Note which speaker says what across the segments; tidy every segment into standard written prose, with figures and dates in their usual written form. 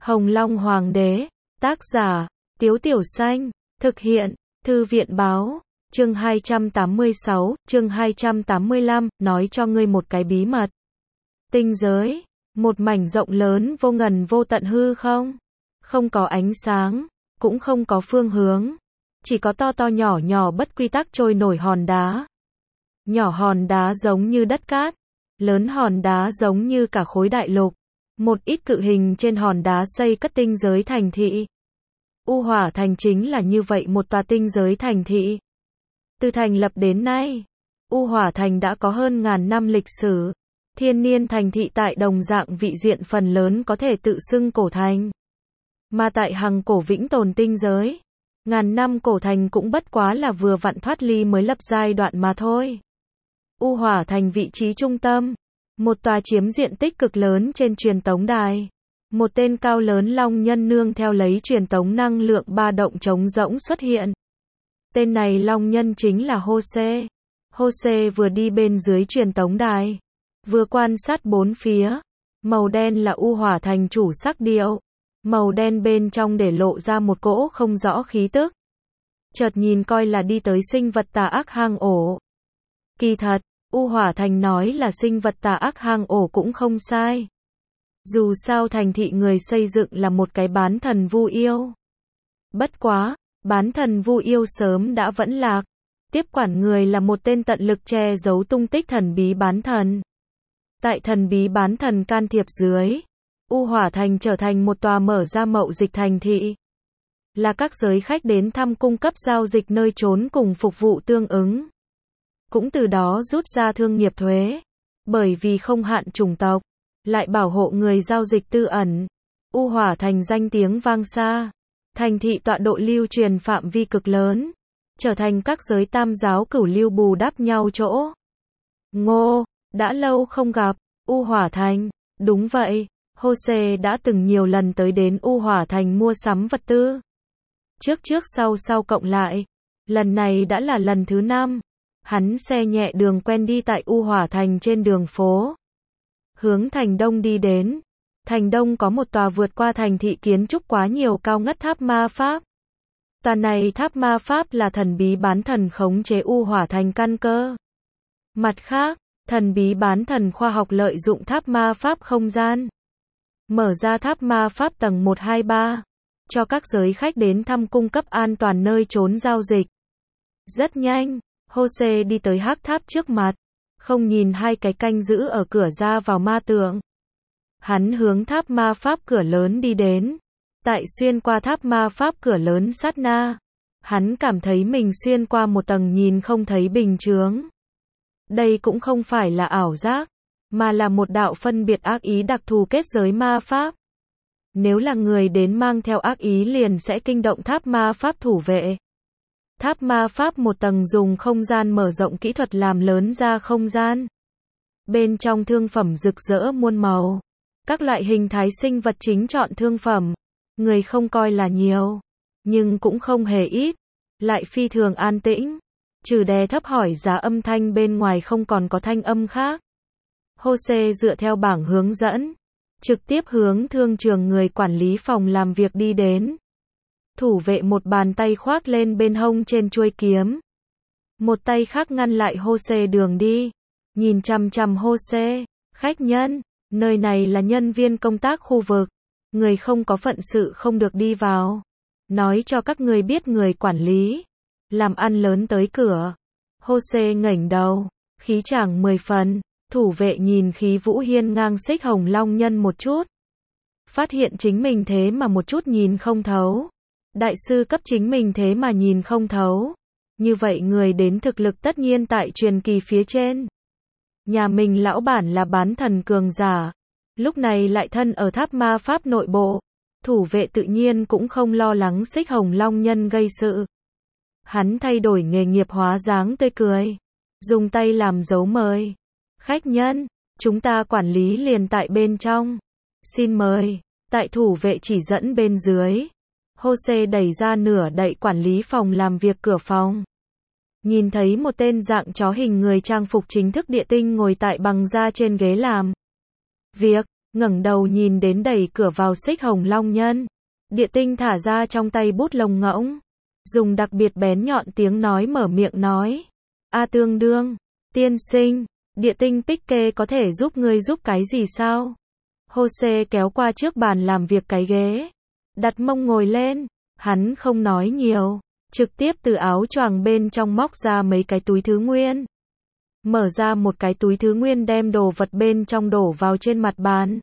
Speaker 1: Hồng Long Hoàng đế, tác giả, Tiếu Tiểu Xanh, thực hiện, Thư viện báo, chương 286, chương 285, nói cho ngươi một cái bí mật. Tinh giới, một mảnh rộng lớn vô ngần vô tận hư không, không có ánh sáng, cũng không có phương hướng, chỉ có to to nhỏ nhỏ bất quy tắc trôi nổi hòn đá. Nhỏ hòn đá giống như đất cát, lớn hòn đá giống như cả khối đại lục. Một ít cự hình trên hòn đá xây cất tinh giới thành thị. U Hỏa Thành chính là như vậy một tòa tinh giới thành thị. Từ thành lập đến nay, U Hỏa Thành đã có hơn ngàn năm lịch sử. Thiên niên thành thị tại đồng dạng vị diện phần lớn có thể tự xưng cổ thành. Mà tại hằng cổ vĩnh tồn tinh giới, ngàn năm cổ thành cũng bất quá là vừa vặn thoát ly mới lập giai đoạn mà thôi. U Hỏa Thành vị trí trung tâm, một tòa chiếm diện tích cực lớn trên truyền tống đài. Một tên cao lớn long nhân nương theo lấy truyền tống năng lượng ba động trống rỗng xuất hiện. Tên này long nhân chính là Hosea. Hosea vừa đi bên dưới truyền tống đài, vừa quan sát bốn phía. Màu đen là U Hỏa Thành chủ sắc điệu. Màu đen bên trong để lộ ra một cỗ không rõ khí tức. Chợt nhìn coi là đi tới sinh vật tà ác hang ổ. Kỳ thật, U Hỏa Thành nói là sinh vật tà ác hang ổ cũng không sai. Dù sao thành thị người xây dựng là một cái bán thần vu yêu. Bất quá, bán thần vu yêu sớm đã vẫn lạc. Tiếp quản người là một tên tận lực che giấu tung tích thần bí bán thần. Tại thần bí bán thần can thiệp dưới, U Hỏa Thành trở thành một tòa mở ra mậu dịch thành thị. Là các giới khách đến thăm cung cấp giao dịch nơi trốn cùng phục vụ tương ứng. Cũng từ đó rút ra thương nghiệp thuế. Bởi vì không hạn chủng tộc, lại bảo hộ người giao dịch tư ẩn. U Hỏa Thành danh tiếng vang xa. Thành thị tọa độ lưu truyền phạm vi cực lớn. Trở thành các giới tam giáo cửu lưu bù đắp nhau chỗ. Ngô, đã lâu không gặp, U Hỏa Thành. Đúng vậy, Hosea đã từng nhiều lần tới đến U Hỏa Thành mua sắm vật tư. Trước sau cộng lại. Lần này đã là lần thứ 5. Hắn xe nhẹ đường quen đi tại U Hỏa Thành trên đường phố. Hướng thành đông đi đến. Thành đông có một tòa vượt qua thành thị kiến trúc quá nhiều cao ngất tháp ma pháp. Tòa này tháp ma pháp là thần bí bán thần khống chế U Hỏa Thành căn cơ. Mặt khác, thần bí bán thần khoa học lợi dụng tháp ma pháp không gian. Mở ra tháp ma pháp tầng 1, 2, 3. Cho các giới khách đến thăm cung cấp an toàn nơi trốn giao dịch. Rất nhanh. Hosea đi tới hắc tháp trước mặt, không nhìn hai cái canh giữ ở cửa ra vào ma tượng. Hắn hướng tháp ma pháp cửa lớn đi đến. Tại xuyên qua tháp ma pháp cửa lớn sát na, hắn cảm thấy mình xuyên qua một tầng nhìn không thấy bình chướng. Đây cũng không phải là ảo giác, mà là một đạo phân biệt ác ý đặc thù kết giới ma pháp. Nếu là người đến mang theo ác ý liền sẽ kinh động tháp ma pháp thủ vệ. Tháp ma pháp một tầng dùng không gian mở rộng kỹ thuật làm lớn ra không gian. Bên trong thương phẩm rực rỡ muôn màu. Các loại hình thái sinh vật chính chọn thương phẩm. Người không coi là nhiều, nhưng cũng không hề ít. Lại phi thường an tĩnh. Trừ đè thấp hỏi giá âm thanh bên ngoài không còn có thanh âm khác. Hosea dựa theo bảng hướng dẫn, trực tiếp hướng thương trường người quản lý phòng làm việc đi đến. Thủ vệ một bàn tay khoác lên bên hông trên chuôi kiếm. Một tay khác ngăn lại Hosea đường đi. Nhìn chằm chằm Hosea, khách nhân, nơi này là nhân viên công tác khu vực. Người không có phận sự không được đi vào. Nói cho các người biết người quản lý. Làm ăn lớn tới cửa. Hosea ngẩng đầu, khí chàng 10 phần. Thủ vệ nhìn khí vũ hiên ngang xích hồng long nhân một chút. Phát hiện chính mình thế mà một chút nhìn không thấu. Đại sư cấp chính mình thế mà nhìn không thấu. Như vậy người đến thực lực tất nhiên tại truyền kỳ phía trên. Nhà mình lão bản là bán thần cường giả. Lúc này lại thân ở tháp ma pháp nội bộ. Thủ vệ tự nhiên cũng không lo lắng xích hồng long nhân gây sự. Hắn thay đổi nghề nghiệp hóa dáng tươi cười. Dùng tay làm dấu mời. Khách nhân, chúng ta quản lý liền tại bên trong. Xin mời. Tại thủ vệ chỉ dẫn bên dưới. Hosea đẩy ra nửa đậy quản lý phòng làm việc cửa phòng. Nhìn thấy một tên dạng chó hình người trang phục chính thức địa tinh ngồi tại bằng da trên ghế làm việc. ngẩng đầu nhìn đến đẩy cửa vào xích hồng long nhân. Địa tinh thả ra trong tay bút lông ngỗng, dùng đặc biệt bén nhọn tiếng nói mở miệng nói. A tương đương, tiên sinh, địa tinh Picke có thể giúp ngươi giúp cái gì sao? Jose kéo qua trước bàn làm việc cái ghế, đặt mông ngồi lên, hắn không nói nhiều, trực tiếp từ áo choàng bên trong móc ra mấy cái túi thứ nguyên. Mở ra một cái túi thứ nguyên đem đồ vật bên trong đổ vào trên mặt bàn.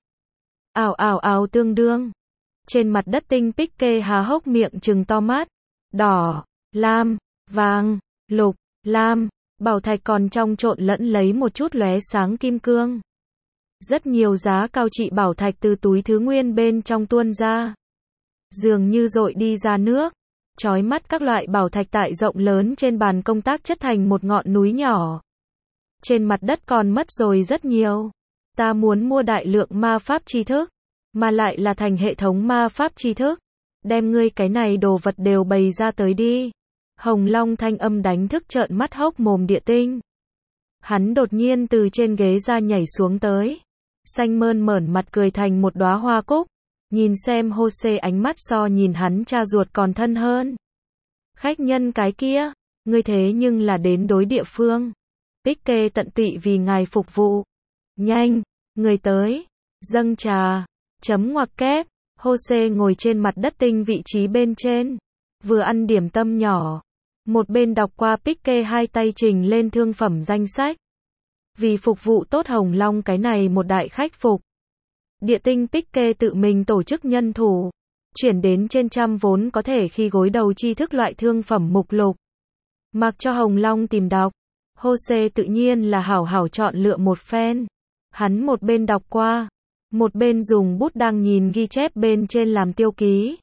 Speaker 1: Ào ào ào tương đương. Trên mặt đất tinh Picke há hốc miệng trừng to mắt. Đỏ, lam, vàng, lục, lam, bảo thạch còn trong trộn lẫn lấy một chút lóe sáng kim cương. Rất nhiều giá cao trị bảo thạch từ túi thứ nguyên bên trong tuôn ra. Dường như dội đi ra nước. Chói mắt các loại bảo thạch tại rộng lớn trên bàn công tác chất thành một ngọn núi nhỏ. Trên mặt đất còn mất rồi rất nhiều. Ta muốn mua đại lượng ma pháp tri thức, mà lại là thành hệ thống ma pháp tri thức. Đem ngươi cái này đồ vật đều bày ra tới đi. Hồng Long thanh âm đánh thức trợn mắt hốc mồm địa tinh. Hắn đột nhiên từ trên ghế ra nhảy xuống tới. Xanh mơn mởn mặt cười thành một đóa hoa cúc. Nhìn xem Jose ánh mắt so nhìn hắn cha ruột còn thân hơn. Khách nhân cái kia, ngươi thế nhưng là đến đối địa phương. Picke tận tụy vì ngài phục vụ. Nhanh, người tới. Dâng trà. Chấm ngoặc kép. Jose ngồi trên mặt đất tinh vị trí bên trên. Vừa ăn điểm tâm nhỏ. Một bên đọc qua Picke hai tay trình lên thương phẩm danh sách. Vì phục vụ tốt Hồng Long cái này một đại khách phục. Địa tinh Picke tự mình tổ chức nhân thủ. Chuyển đến trên trăm vốn có thể khi gối đầu tri thức loại thương phẩm mục lục. Mặc cho Hồng Long tìm đọc. Jose tự nhiên là hảo hảo chọn lựa một phen. Hắn một bên đọc qua, một bên dùng bút đang nhìn ghi chép bên trên làm tiêu ký.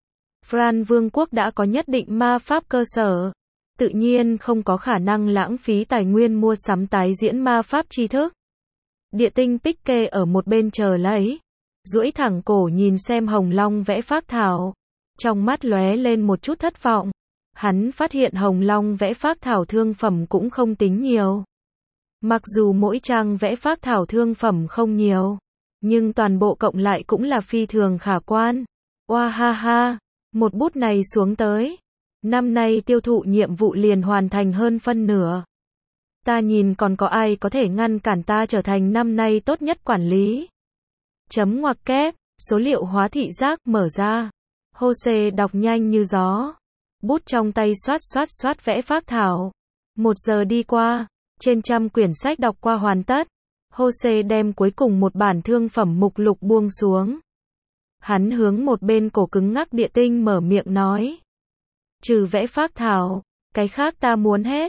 Speaker 1: Fran Vương quốc đã có nhất định ma pháp cơ sở. Tự nhiên không có khả năng lãng phí tài nguyên mua sắm tái diễn ma pháp tri thức. Địa tinh Picke ở một bên chờ lấy. Duỗi thẳng cổ nhìn xem Hồng Long vẽ phác thảo. Trong mắt lóe lên một chút thất vọng. Hắn phát hiện Hồng Long vẽ phác thảo thương phẩm cũng không tính nhiều. Mặc dù mỗi trang vẽ phác thảo thương phẩm không nhiều, nhưng toàn bộ cộng lại cũng là phi thường khả quan. Oa ha ha, một bút này xuống tới. Năm nay tiêu thụ nhiệm vụ liền hoàn thành hơn phân nửa. Ta nhìn còn có ai có thể ngăn cản ta trở thành năm nay tốt nhất quản lý. Chấm ngoặc kép, số liệu hóa thị giác mở ra. Jose đọc nhanh như gió. Bút trong tay xoát xoát xoát vẽ phác thảo. 1 giờ đi qua, trên trăm quyển sách đọc qua hoàn tất. Jose đem cuối cùng một bản thương phẩm mục lục buông xuống. Hắn hướng một bên cổ cứng ngắc địa tinh mở miệng nói. Trừ vẽ phác thảo, cái khác ta muốn hết.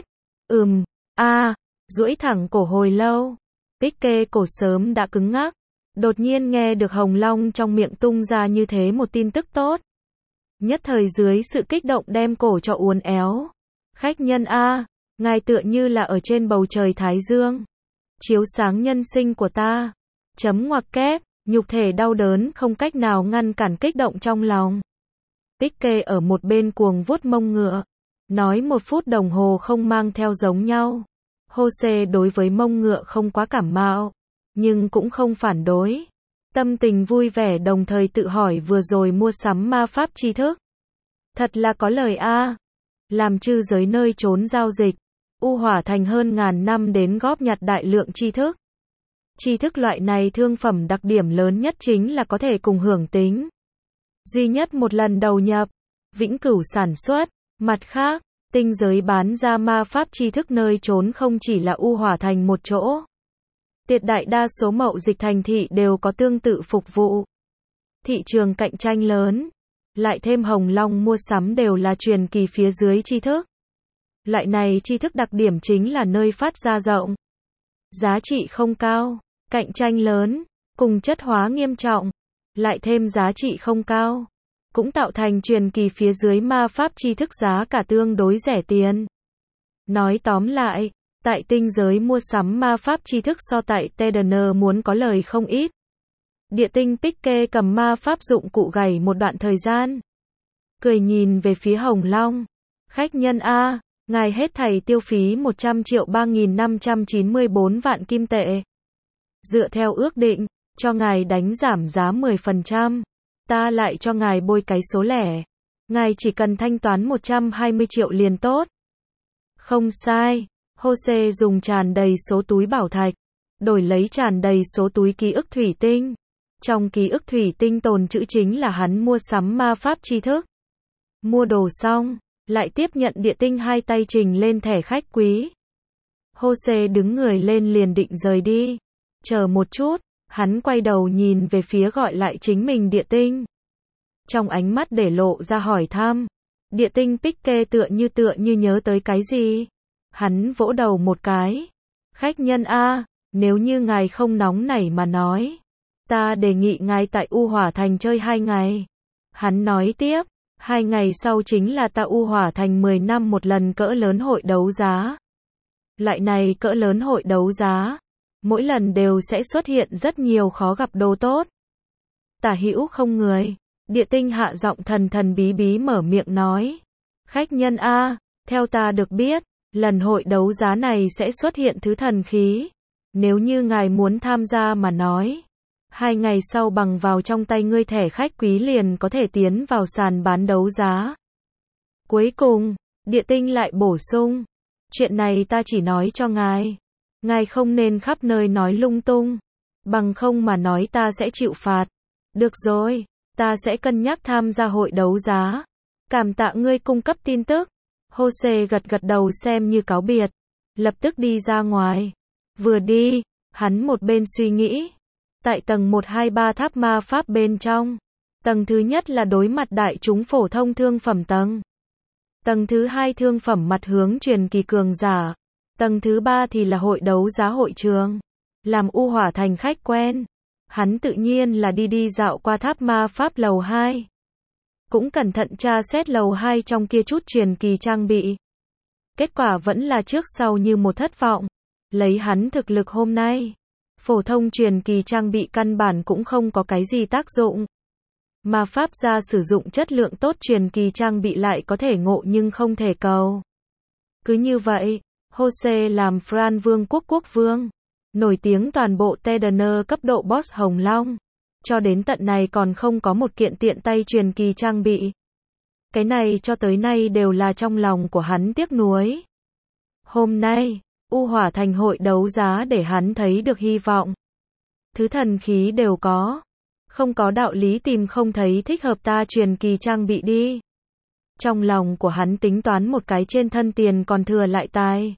Speaker 1: Duỗi thẳng cổ hồi lâu. Picke cổ sớm đã cứng ngắc. Đột nhiên nghe được Hồng Long trong miệng tung ra như thế một tin tức tốt. Nhất thời dưới sự kích động đem cổ cho uốn éo. Khách nhân A, ngài tựa như là ở trên bầu trời Thái Dương. Chiếu sáng nhân sinh của ta. Chấm ngoặc kép, nhục thể đau đớn không cách nào ngăn cản kích động trong lòng. Picke ở một bên cuồng vuốt mông ngựa. Nói 1 phút đồng hồ không mang theo giống nhau. Jose đối với mông ngựa không quá cảm mạo, nhưng cũng không phản đối. Tâm tình vui vẻ đồng thời tự hỏi vừa rồi mua sắm ma pháp tri thức. Thật là có lời a. Làm chư giới nơi trốn giao dịch. U Hỏa Thành hơn ngàn năm đến góp nhặt đại lượng tri thức. Tri thức loại này thương phẩm đặc điểm lớn nhất chính là có thể cùng hưởng tính. Duy nhất một lần đầu nhập. Vĩnh cửu sản xuất. Mặt khác, tinh giới bán ra ma pháp tri thức nơi trốn không chỉ là U Hỏa Thành một chỗ. Tuyệt đại đa số mậu dịch thành thị đều có tương tự phục vụ. Thị trường cạnh tranh lớn. Lại thêm Hồng Long mua sắm đều là truyền kỳ phía dưới tri thức. Loại này tri thức đặc điểm chính là nơi phát ra rộng. Giá trị không cao, cạnh tranh lớn, cùng chất hóa nghiêm trọng. Lại thêm giá trị không cao. Cũng tạo thành truyền kỳ phía dưới ma pháp tri thức giá cả tương đối rẻ tiền. Nói tóm lại, tại tinh giới mua sắm ma pháp tri thức so tại Tedener muốn có lời không ít. Địa tinh Picke cầm ma pháp dụng cụ gảy một đoạn thời gian. Cười nhìn về phía Hồng Long. Khách nhân A, ngài hết thảy tiêu phí 100.003.594 vạn kim tệ. Dựa theo ước định, cho ngài đánh giảm giá 10%. Ta lại cho ngài bôi cái số lẻ. Ngài chỉ cần thanh toán 120 triệu liền tốt. Không sai. Jose dùng tràn đầy số túi bảo thạch, đổi lấy tràn đầy số túi ký ức thủy tinh. Trong ký ức thủy tinh tồn chữ chính là hắn mua sắm ma pháp tri thức. Mua đồ xong, lại tiếp nhận địa tinh hai tay trình lên thẻ khách quý. Jose đứng người lên liền định rời đi. Chờ một chút, hắn quay đầu nhìn về phía gọi lại chính mình địa tinh. Trong ánh mắt để lộ ra hỏi thăm. Địa tinh Picke tựa như nhớ tới cái gì. Hắn vỗ đầu một cái. Khách nhân A, nếu như ngài không nóng nảy mà nói, ta đề nghị ngài tại U Hỏa Thành chơi 2 ngày. Hắn nói tiếp, 2 ngày sau chính là ta U Hỏa Thành 10 năm một lần cỡ lớn hội đấu giá. Loại này cỡ lớn hội đấu giá, mỗi lần đều sẽ xuất hiện rất nhiều khó gặp đồ tốt. Tả hữu không người, địa tinh hạ giọng thần bí bí mở miệng nói. Khách nhân A, theo ta được biết, lần hội đấu giá này sẽ xuất hiện thứ thần khí. Nếu như ngài muốn tham gia mà nói, 2 ngày sau bằng vào trong tay ngươi thẻ khách quý liền có thể tiến vào sàn bán đấu giá. Cuối cùng, địa tinh lại bổ sung. Chuyện này ta chỉ nói cho ngài. Ngài không nên khắp nơi nói lung tung. Bằng không mà nói ta sẽ chịu phạt. Được rồi, ta sẽ cân nhắc tham gia hội đấu giá. Cảm tạ ngươi cung cấp tin tức. Jose gật đầu xem như cáo biệt. Lập tức đi ra ngoài. Vừa đi, hắn một bên suy nghĩ. Tại tầng 1, 2, 3 tháp ma pháp bên trong. Tầng thứ nhất là đối mặt đại chúng phổ thông thương phẩm tầng. Tầng thứ 2 thương phẩm mặt hướng truyền kỳ cường giả. Tầng thứ 3 thì là hội đấu giá hội trường. Làm U Hỏa Thành khách quen. Hắn tự nhiên là đi dạo qua tháp ma pháp lầu 2. Cũng cẩn thận tra xét lầu 2 trong kia chút truyền kỳ trang bị. Kết quả vẫn là trước sau như một thất vọng. Lấy hắn thực lực hôm nay, phổ thông truyền kỳ trang bị căn bản cũng không có cái gì tác dụng. Mà pháp gia sử dụng chất lượng tốt truyền kỳ trang bị lại có thể ngộ nhưng không thể cầu. Cứ như vậy, Jose làm Fran Vương quốc vương, nổi tiếng toàn bộ Tedener cấp độ boss Hồng Long. Cho đến tận này còn không có một kiện tiện tay truyền kỳ trang bị. Cái này cho tới nay đều là trong lòng của hắn tiếc nuối. Hôm nay, U Hỏa Thành hội đấu giá để hắn thấy được hy vọng. Thứ thần khí đều có. Không có đạo lý tìm không thấy thích hợp ta truyền kỳ trang bị đi. Trong lòng của hắn tính toán một cái trên thân tiền còn thừa lại tài.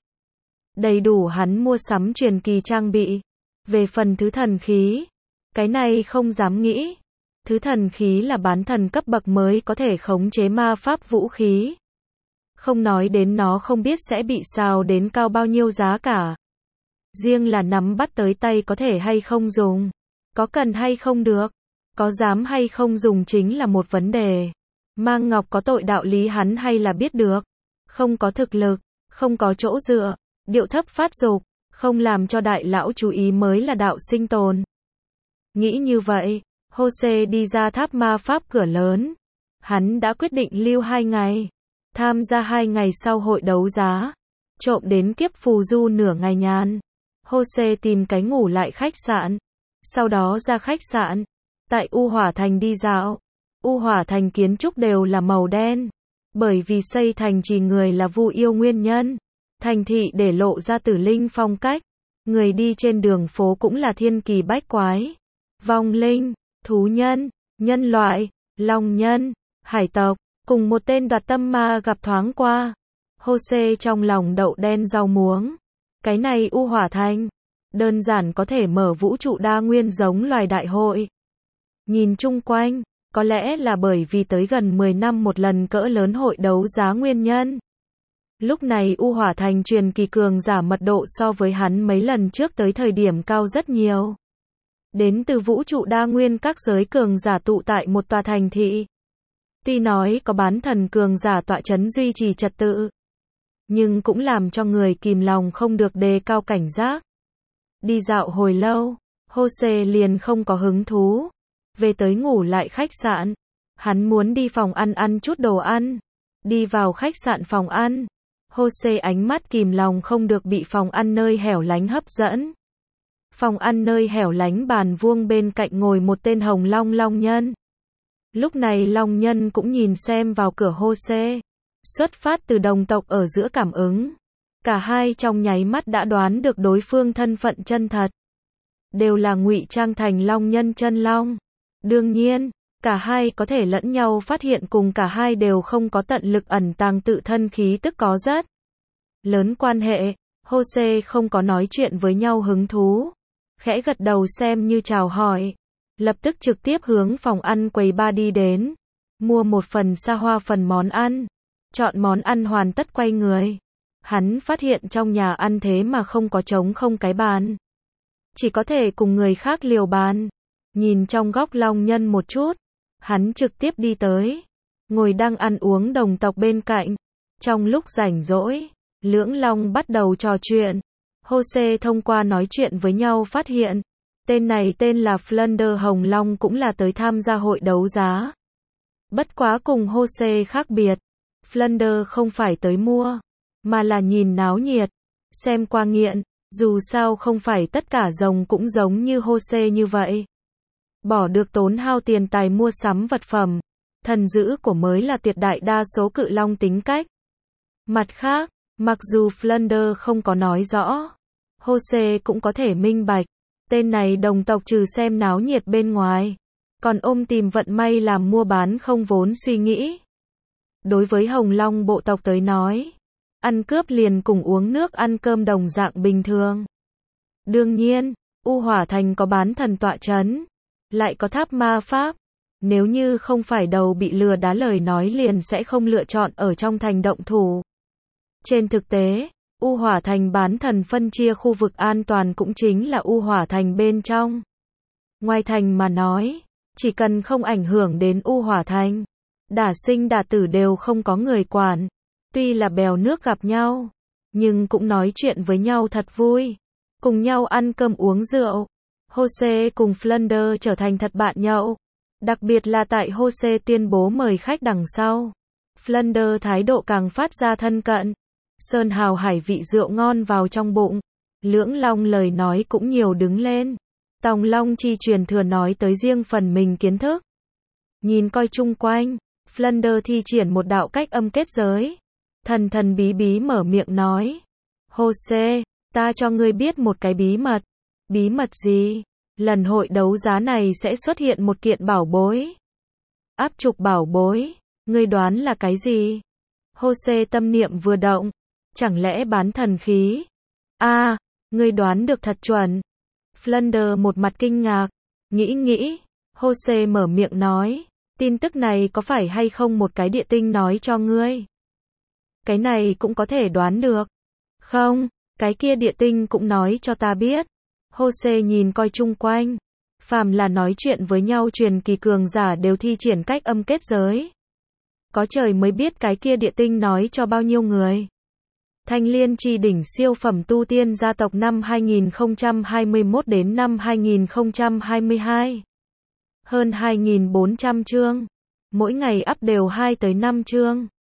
Speaker 1: Đầy đủ hắn mua sắm truyền kỳ trang bị. Về phần thứ thần khí, cái này không dám nghĩ. Thứ thần khí là bán thần cấp bậc mới có thể khống chế ma pháp vũ khí. Không nói đến nó không biết sẽ bị xào đến cao bao nhiêu giá cả. Riêng là nắm bắt tới tay có thể hay không dùng. Có cần hay không được. Có dám hay không dùng chính là một vấn đề. Mang ngọc có tội đạo lý hắn hay là biết được. Không có thực lực, không có chỗ dựa, điệu thấp phát dục, không làm cho đại lão chú ý mới là đạo sinh tồn. Nghĩ như vậy, Jose đi ra tháp ma pháp cửa lớn. Hắn đã quyết định lưu 2 ngày. Tham gia 2 ngày sau hội đấu giá. Trộm đến kiếp phù du nửa ngày nhàn. Jose tìm cái ngủ lại khách sạn. Sau đó ra khách sạn. Tại U Hỏa Thành đi dạo. U Hỏa Thành kiến trúc đều là màu đen. Bởi vì xây thành trì người là Vu yêu nguyên nhân. Thành thị để lộ ra tử linh phong cách. Người đi trên đường phố cũng là thiên kỳ bách quái. Vong linh, thú nhân, nhân loại, long nhân, hải tộc, cùng một tên đoạt tâm ma gặp thoáng qua. Jose trong lòng đậu đen rau muống. Cái này U Hỏa Thành, đơn giản có thể mở vũ trụ đa nguyên giống loài đại hội. Nhìn chung quanh, có lẽ là bởi vì tới gần 10 năm một lần cỡ lớn hội đấu giá nguyên nhân. Lúc này U Hỏa Thành truyền kỳ cường giả mật độ so với hắn mấy lần trước tới thời điểm cao rất nhiều. Đến từ vũ trụ đa nguyên các giới cường giả tụ tại một tòa thành thị. Tuy nói có bán thần cường giả tọa chấn duy trì trật tự, nhưng cũng làm cho người kìm lòng không được đề cao cảnh giác. Đi dạo hồi lâu, Jose liền không có hứng thú. Về tới ngủ lại khách sạn. Hắn muốn đi phòng ăn chút đồ ăn. Đi vào khách sạn phòng ăn. Jose ánh mắt kìm lòng không được bị phòng ăn nơi hẻo lánh hấp dẫn. Phòng ăn nơi hẻo lánh bàn vuông bên cạnh ngồi một tên hồng long long nhân. Lúc này long nhân cũng nhìn xem vào cửa Jose. Xuất phát từ đồng tộc ở giữa cảm ứng. Cả hai trong nháy mắt đã đoán được đối phương thân phận chân thật. Đều là ngụy trang thành long nhân chân long. Đương nhiên, cả hai có thể lẫn nhau phát hiện cùng cả hai đều không có tận lực ẩn tàng tự thân khí tức có rất lớn quan hệ. Jose không có nói chuyện với nhau hứng thú. Khẽ gật đầu xem như chào hỏi. Lập tức trực tiếp hướng phòng ăn quầy bar đi đến. Mua một phần xa hoa phần món ăn. Chọn món ăn hoàn tất quay người. Hắn phát hiện trong nhà ăn thế mà không có trống không cái bàn. Chỉ có thể cùng người khác liều bàn. Nhìn trong góc long nhân một chút. Hắn trực tiếp đi tới. Ngồi đang ăn uống đồng tộc bên cạnh. Trong lúc rảnh rỗi, lưỡng long bắt đầu trò chuyện. Jose thông qua nói chuyện với nhau phát hiện. Tên này tên là Flunder Hồng Long cũng là tới tham gia hội đấu giá. Bất quá cùng Jose khác biệt. Flunder không phải tới mua. Mà là nhìn náo nhiệt. Xem qua nghiện. Dù sao không phải tất cả rồng cũng giống như Jose như vậy. Bỏ được tốn hao tiền tài mua sắm vật phẩm. Thần dữ của mới là tuyệt đại đa số cự long tính cách. Mặt khác, mặc dù Flunder không có nói rõ, Jose cũng có thể minh bạch. Tên này đồng tộc trừ xem náo nhiệt bên ngoài. Còn ôm tìm vận may làm mua bán không vốn suy nghĩ. Đối với Hồng Long bộ tộc tới nói, ăn cướp liền cùng uống nước ăn cơm đồng dạng bình thường. Đương nhiên, U Hỏa Thành có bán thần tọa trấn, lại có tháp ma pháp. Nếu như không phải đầu bị lừa đá lời nói liền sẽ không lựa chọn ở trong thành động thủ. Trên thực tế, U Hỏa Thành bán thần phân chia khu vực an toàn cũng chính là U Hỏa Thành bên trong. Ngoài thành mà nói, chỉ cần không ảnh hưởng đến U Hỏa Thành, đả sinh đả tử đều không có người quản. Tuy là bèo nước gặp nhau, nhưng cũng nói chuyện với nhau thật vui. Cùng nhau ăn cơm uống rượu. Jose cùng Flunder trở thành thật bạn nhậu. Đặc biệt là tại Jose tuyên bố mời khách đằng sau. Flunder thái độ càng phát ra thân cận. Sơn hào hải vị rượu ngon vào trong bụng. Lưỡng long lời nói cũng nhiều đứng lên. Tòng Long Chi truyền thừa nói tới riêng phần mình kiến thức. Nhìn coi chung quanh, Flunder thi triển một đạo cách âm kết giới. Thần thần bí bí mở miệng nói. Jose, ta cho ngươi biết một cái bí mật. Bí mật gì? Lần hội đấu giá này sẽ xuất hiện một kiện bảo bối. Áp trục bảo bối. Ngươi đoán là cái gì? Jose tâm niệm vừa động. Chẳng lẽ bán thần khí? Ngươi đoán được thật chuẩn. Flunder một mặt kinh ngạc. Nghĩ. Jose mở miệng nói. Tin tức này có phải hay không một cái địa tinh nói cho ngươi? Cái này cũng có thể đoán được. Không, cái kia địa tinh cũng nói cho ta biết. Jose nhìn coi chung quanh. Phàm là nói chuyện với nhau truyền kỳ cường giả đều thi triển cách âm kết giới. Có trời mới biết cái kia địa tinh nói cho bao nhiêu người. Thanh Liên Chi đỉnh siêu phẩm tu tiên gia tộc năm 2021 đến năm 2022. Hơn 2.400 chương. Mỗi ngày up đều 2 tới 5 chương.